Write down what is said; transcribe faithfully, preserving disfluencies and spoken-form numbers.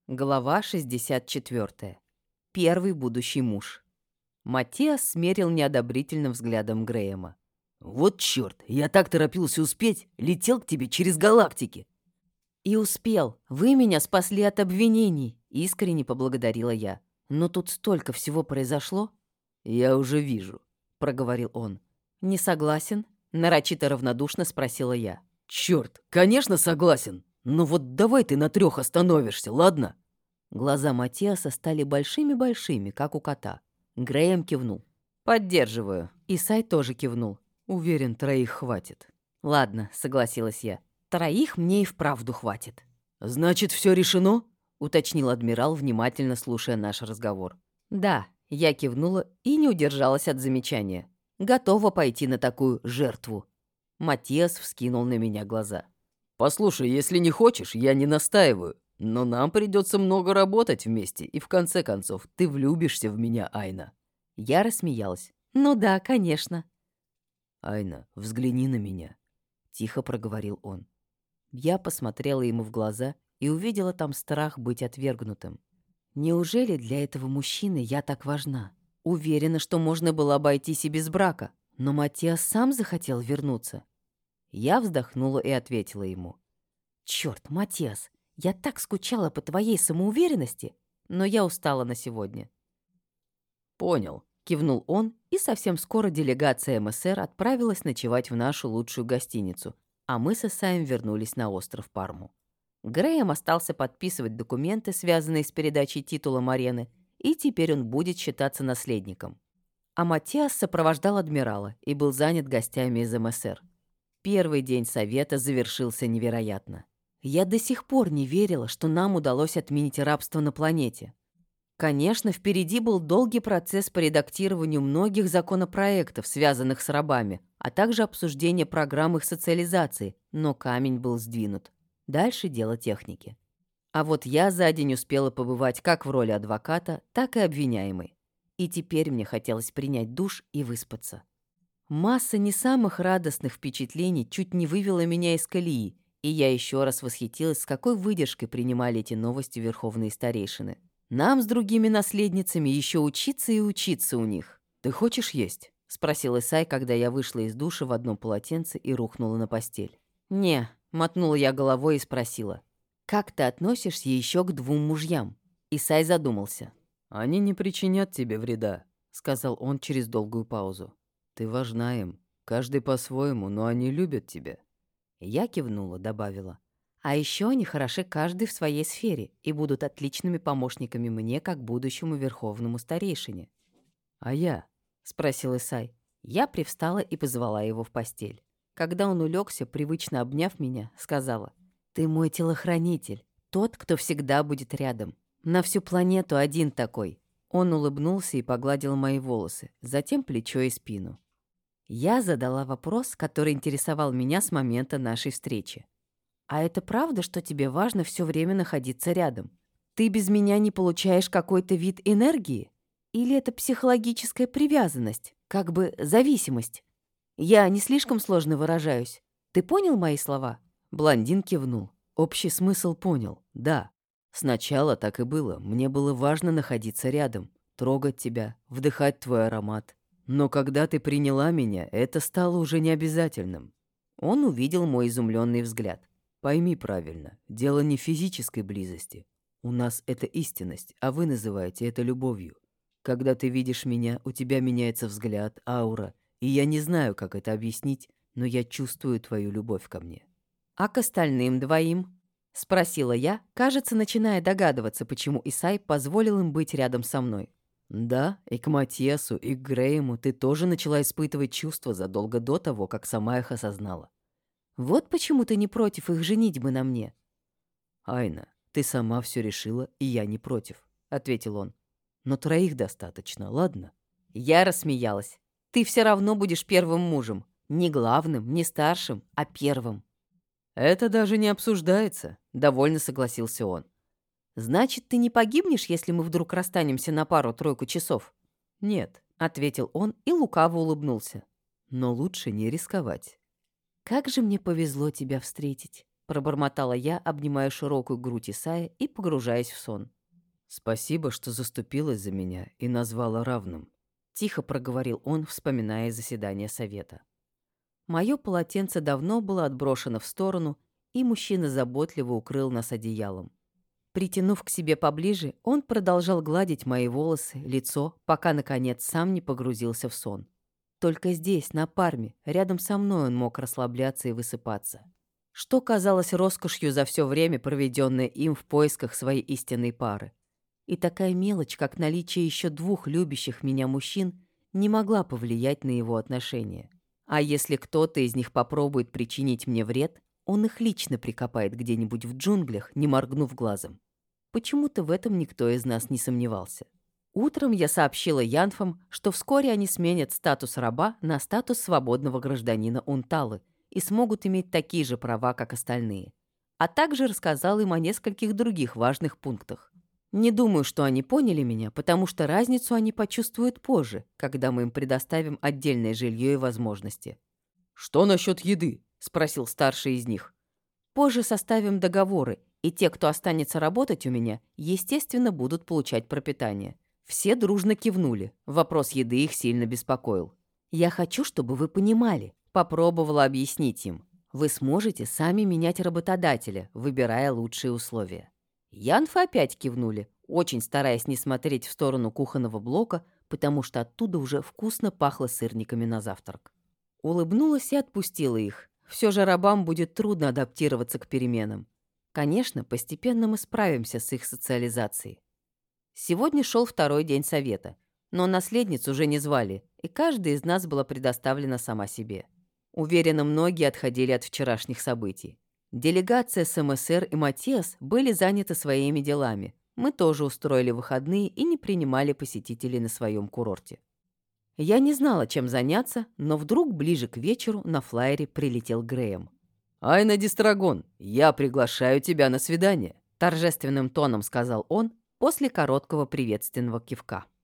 Глава шестьдесят четвёртая. Первый будущий муж. Матиас смерил неодобрительным взглядом Грэема. «Вот чёрт, я так торопился успеть, летел к тебе через галактики!» «И успел. Вы меня спасли от обвинений», — искренне поблагодарила я. «Но тут столько всего произошло». «Я уже вижу», — проговорил он. «Не согласен?» — нарочито равнодушно спросила я. «Чёрт, конечно согласен, но вот давай ты на трёх остановишься, ладно?» Глаза Матиаса стали большими-большими, как у кота. Грэем кивнул. «Поддерживаю». Исай тоже кивнул. «Уверен, троих хватит». «Ладно», — согласилась я. «Троих мне и вправду хватит». «Значит, всё решено?» — уточнил адмирал, внимательно слушая наш разговор. «Да», — я кивнула и не удержалась от замечания. «Готова пойти на такую жертву». Матиас вскинул на меня глаза. «Послушай, если не хочешь, я не настаиваю, но нам придётся много работать вместе, и в конце концов ты влюбишься в меня, Айна». Я рассмеялась. «Ну да, конечно». «Айна, взгляни на меня», — тихо проговорил он. Я посмотрела ему в глаза и увидела там страх быть отвергнутым. Неужели для этого мужчины я так важна? Уверена, что можно было обойтись и без брака, но Матиас сам захотел вернуться. Я вздохнула и ответила ему. «Чёрт, Матиас, я так скучала по твоей самоуверенности, но я устала на сегодня». «Понял», — кивнул он, и совсем скоро делегация эм эс эр отправилась ночевать в нашу лучшую гостиницу, а мы с Исаем вернулись на остров Парму. Грэем остался подписывать документы, связанные с передачей титула Марены, и теперь он будет считаться наследником. А Матиас сопровождал адмирала и был занят гостями из эм эс эр. Первый день совета завершился невероятно. Я до сих пор не верила, что нам удалось отменить рабство на планете. Конечно, впереди был долгий процесс по редактированию многих законопроектов, связанных с рабами, а также обсуждение программ их социализации, но камень был сдвинут. Дальше дело техники. А вот я за день успела побывать как в роли адвоката, так и обвиняемой. И теперь мне хотелось принять душ и выспаться. Масса не самых радостных впечатлений чуть не вывела меня из колеи, и я еще раз восхитилась, с какой выдержкой принимали эти новости верховные старейшины. Нам с другими наследницами еще учиться и учиться у них. «Ты хочешь есть?» — спросил Исай, когда я вышла из душа в одном полотенце и рухнула на постель. «Не», — мотнула я головой и спросила. «Как ты относишься еще к двум мужьям?» Исай задумался. «Они не причинят тебе вреда», — сказал он через долгую паузу. «Ты важна им. Каждый по-своему, но они любят тебя». Я кивнула, добавила. «А еще они хороши каждый в своей сфере и будут отличными помощниками мне, как будущему верховному старейшине». «А я?» — спросил Исай. Я привстала и позвала его в постель. Когда он улегся, привычно обняв меня, сказала: «Ты мой телохранитель, тот, кто всегда будет рядом. На всю планету один такой». Он улыбнулся и погладил мои волосы, затем плечо и спину. Я задала вопрос, который интересовал меня с момента нашей встречи. «А это правда, что тебе важно все время находиться рядом? Ты без меня не получаешь какой-то вид энергии? Или это психологическая привязанность, как бы зависимость? Я не слишком сложно выражаюсь. Ты понял мои слова?» Блондин кивнул. Общий смысл понял, да. Сначала так и было. Мне было важно находиться рядом, трогать тебя, вдыхать твой аромат. Но когда ты приняла меня, это стало уже необязательным. Он увидел мой изумленный взгляд. Пойми правильно, дело не в физической близости. У нас это истинность, а вы называете это любовью. Когда ты видишь меня, у тебя меняется взгляд, аура, и я не знаю, как это объяснить, но я чувствую твою любовь ко мне. «А к остальным двоим?» — спросила я, кажется, начиная догадываться, почему Исай позволил им быть рядом со мной. Да, и к Матиасу, и к Грейму ты тоже начала испытывать чувства задолго до того, как сама их осознала. Вот почему ты не против их женитьбы на мне?» «Айна, ты сама все решила, и я не против», — ответил он. «Но троих достаточно, ладно?» Я рассмеялась. «Ты все равно будешь первым мужем. Не главным, не старшим, а первым». «Это даже не обсуждается», — довольно согласился он. «Значит, ты не погибнешь, если мы вдруг расстанемся на пару-тройку часов?» «Нет», — ответил он и лукаво улыбнулся. «но лучше не рисковать». «Как же мне повезло тебя встретить». пробормотала я, обнимая широкую грудь Исая и погружаясь в сон. «Спасибо, что заступилась за меня и назвала равным», — тихо проговорил он, вспоминая заседание совета. Мое полотенце давно было отброшено в сторону, и мужчина заботливо укрыл нас одеялом. Притянув к себе поближе, он продолжал гладить мои волосы, лицо, пока, наконец, сам не погрузился в сон. Только здесь, на Парме, рядом со мной он мог расслабляться и высыпаться. Что казалось роскошью за все время, проведенное им в поисках своей истинной пары. И такая мелочь, как наличие еще двух любящих меня мужчин, не могла повлиять на его отношения. А если кто-то из них попробует причинить мне вред, он их лично прикопает где-нибудь в джунглях, не моргнув глазом. Почему-то в этом никто из нас не сомневался. Утром я сообщила Янфам, что вскоре они сменят статус раба на статус свободного гражданина Унталы и смогут иметь такие же права, как остальные. А также рассказала им о нескольких других важных пунктах. Не думаю, что они поняли меня, потому что разницу они почувствуют позже, когда мы им предоставим отдельное жилье и возможности. «Что насчет еды?» — спросил старший из них. «Позже составим договоры, и те, кто останется работать у меня, естественно, будут получать пропитание». Все дружно кивнули. Вопрос еды их сильно беспокоил. «Я хочу, чтобы вы понимали», — попробовала объяснить им. «Вы сможете сами менять работодателя, выбирая лучшие условия». Янфы опять кивнули, очень стараясь не смотреть в сторону кухонного блока, потому что оттуда уже вкусно пахло сырниками на завтрак. Улыбнулась и отпустила их. Все же рабам будет трудно адаптироваться к переменам. Конечно, постепенно мы справимся с их социализацией. Сегодня шел второй день совета, но наследниц уже не звали, и каждая из нас была предоставлена сама себе. Уверена, многие отходили от вчерашних событий. Делегация с эм эс эр и Матиас были заняты своими делами. Мы тоже устроили выходные и не принимали посетителей на своем курорте. Я не знала, чем заняться, но вдруг ближе к вечеру на флайере прилетел Грэем. «Айна Дистрагон, я приглашаю тебя на свидание», торжественным тоном сказал он после короткого приветственного кивка.